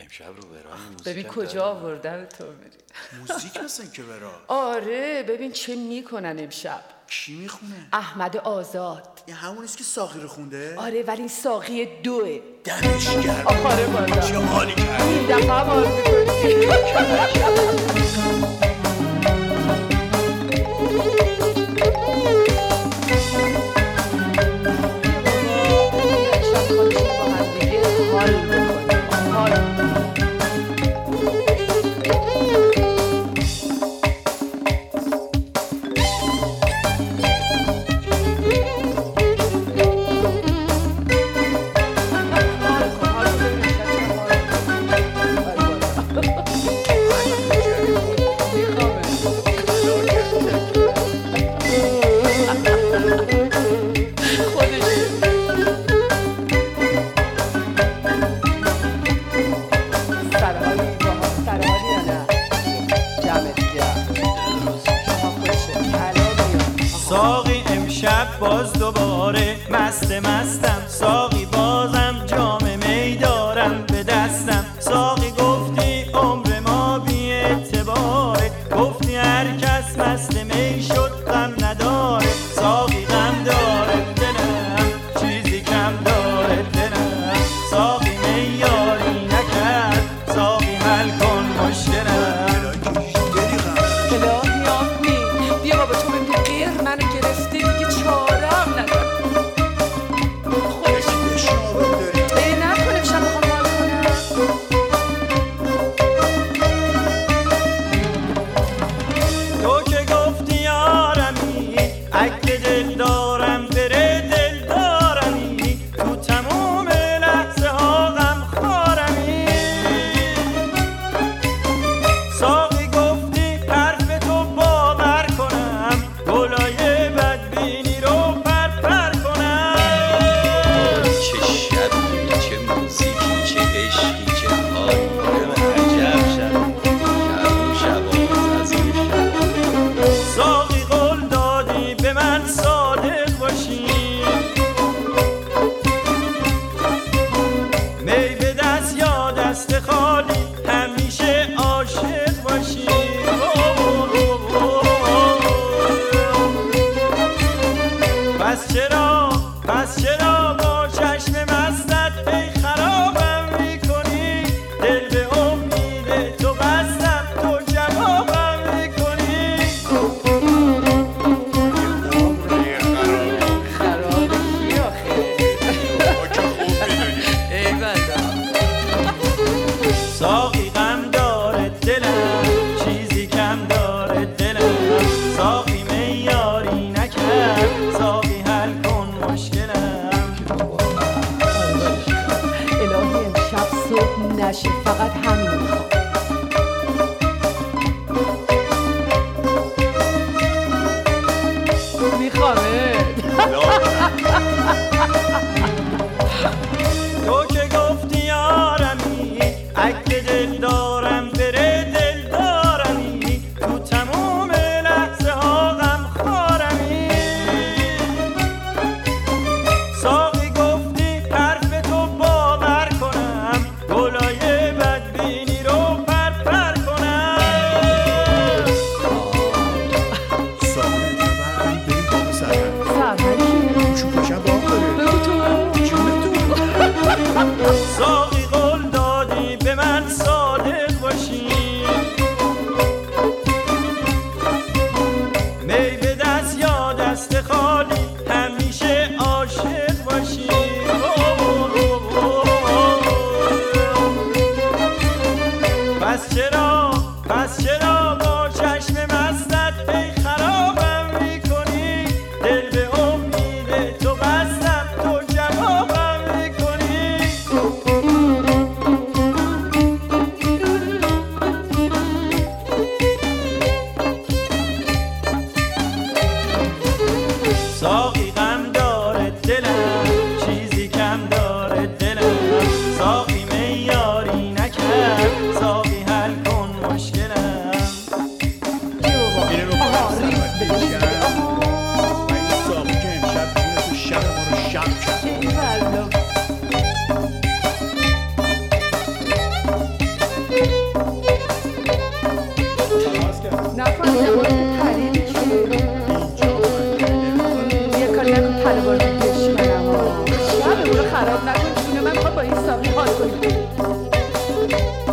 امشب رو برای موزیک ببین کجا آوردن تو بری موزیک مثلا که برای آره ببین چه میکنن امشب. کی میخونه؟ احمد آزاد. این همونیست که ساقی رو خونده؟ آره ولی این ساقی 2. دمش گرم. آره والا چه حالی کرد. این دفعه هم حال میکنی. ساقی امشب باز دوباره مستم ساقی بازم جام می دارم به دستم ساقی گفتی عمر ما بی اعتباره گفتی هر کس مست می شد غم نداره ساقی غم داره دلم چیزی کم داره دلم ساقی می یاری نکرد ساقی حل کن مشکلم الهی آمین بیا بابا تو ببین غیر منو گرفته دیگه چاره هم ندارم خودش ای نکنه امشب میخوام حال کنم تو که گفتی یارمی اگه دل دارم بره دل دارمی تو تموم لحظه ها غم خارمی ساقی گفتی حرف تو باور کنم گلای بدبینی رو پر کنم چه شبی چه موزیکی چه عشقی چه حالی عجب شب از این شب ساقی قول دادی به من صادق باشی می به دست یا دست خالی همیشه عاشق باشی پس چرا با چشم مستت ای خرابم میکنی دل به امید تو بستم تو جوابم میکنی خرابه کی آخه ای بنده ساقی غم داره دلم چیزی کم داره دلم ساقی میاری نکرد ساقی حل کن مشکلم الهی امشب صبح نشه فقط همین میخوامه تو که گفتی یارمی اگه دل دارم بره دل دارمی تو تموم لحظه ها غم خارمی ساقی گفتی حرف تو باور کنم گلای بدبینی رو میکنم.